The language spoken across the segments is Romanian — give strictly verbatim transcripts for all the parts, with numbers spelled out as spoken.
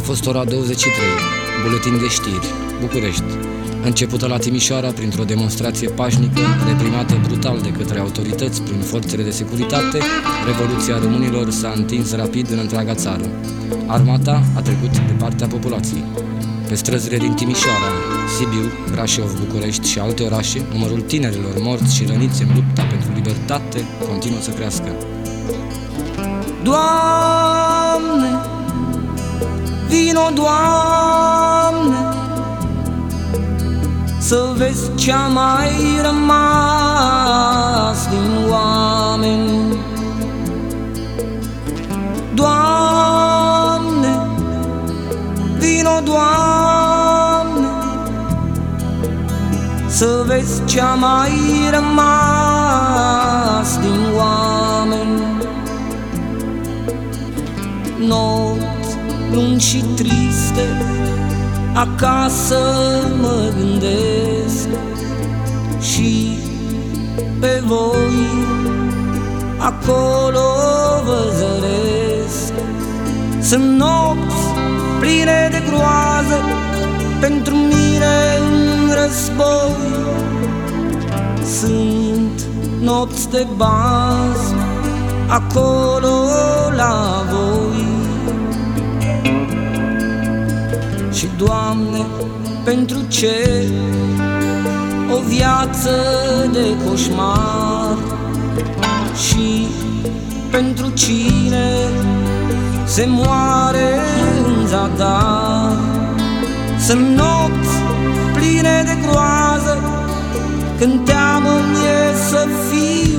fost ora douăzeci și trei, buletin de știri, București. Începută la Timișoara printr-o demonstrație pașnică, reprimată brutal de către autorități prin forțele de securitate, Revoluția Românilor s-a întins rapid în întreaga țară. Armata a trecut de partea populației. Pe străzile din Timișoara, Sibiu, Brașov, București și alte orașe, numărul tinerilor morți și răniți în lupta pentru libertate continuă să crească. Doamne, vino, Doamne, să vezi ce-a mai rămas din oameni. Doamne, vino, Doamne, să vezi ce-a mai rămas din oameni. Nopți lungi și triste, acasă mă gândesc și pe voi acolo vă zăresc. Sunt nopți pline de groază, pentru mine un război. Sunt nopți de bază, acolo la voi. Și Doamne, pentru ce o viață de coșmar, și pentru cine se moare în zadar. Sunt nopți pline de groază, când teamă-mi e să fiu.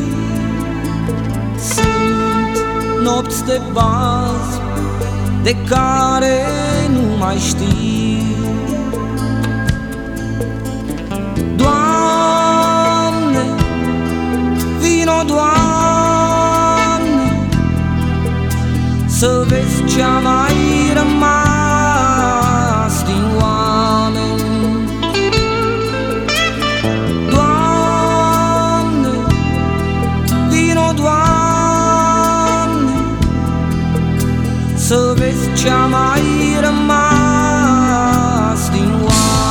Sunt nopți de bază, de care nu mai știu. Doamne, vino, Doamne, să vezi ce-a mai rămas din oameni. Doamne, vino, Doamne, să vezi ce-a mai rămas din oameni.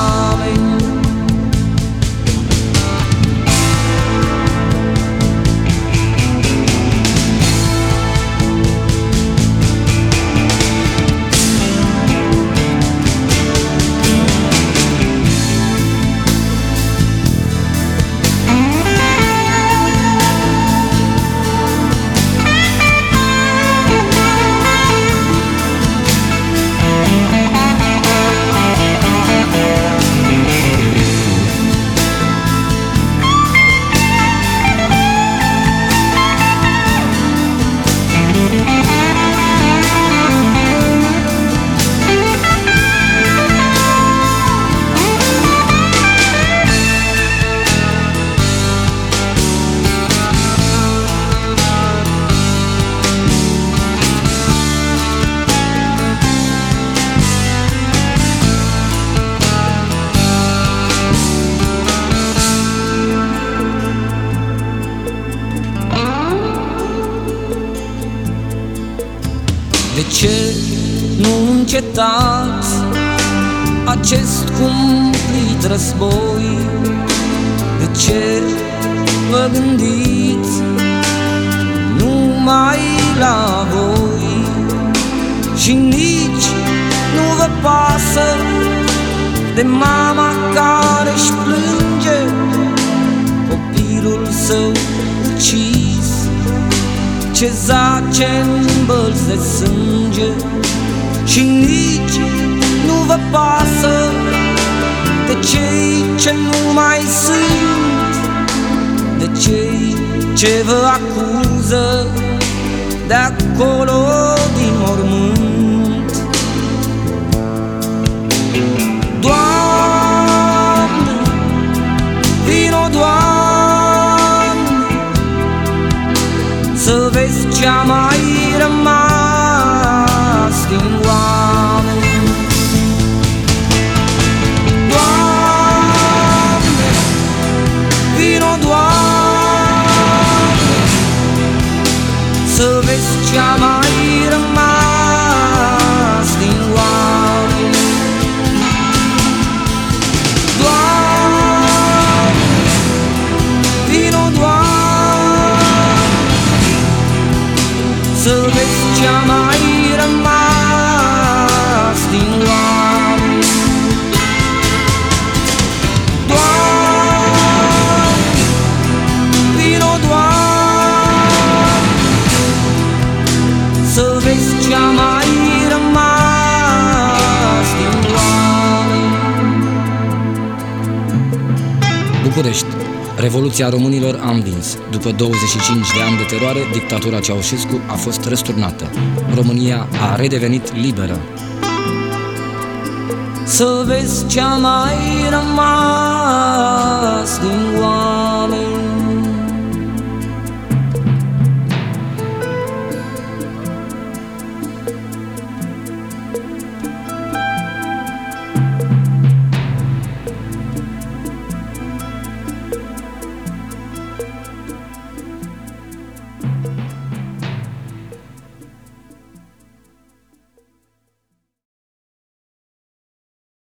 De ce nu încetați acest cumplit război? De ce vă gândiți numai la voi și nici nu vă pasă de mama care-și plânge copilul său ucis, ce zace-n bălți de sânge? Și nici nu vă pasă de cei ce nu mai sunt, de cei ce vă acuză de acolo din mormânt. Doamne, vino, Doamne, să vezi ce-a mai rămas din oameni. Doamne, vino, Doamne, să vezi ce-a mai rămas din oameni. să vezi ce-a mai rămas din oameni. Doamne, vino, Doamne, să vezi ce-a mai rămas din oameni. București. Revoluția românilor a învins. După douăzeci și cinci de ani de teroare, dictatura Ceaușescu a fost răsturnată. România a redevenit liberă. Să vezi ce-a mai rămas din oameni.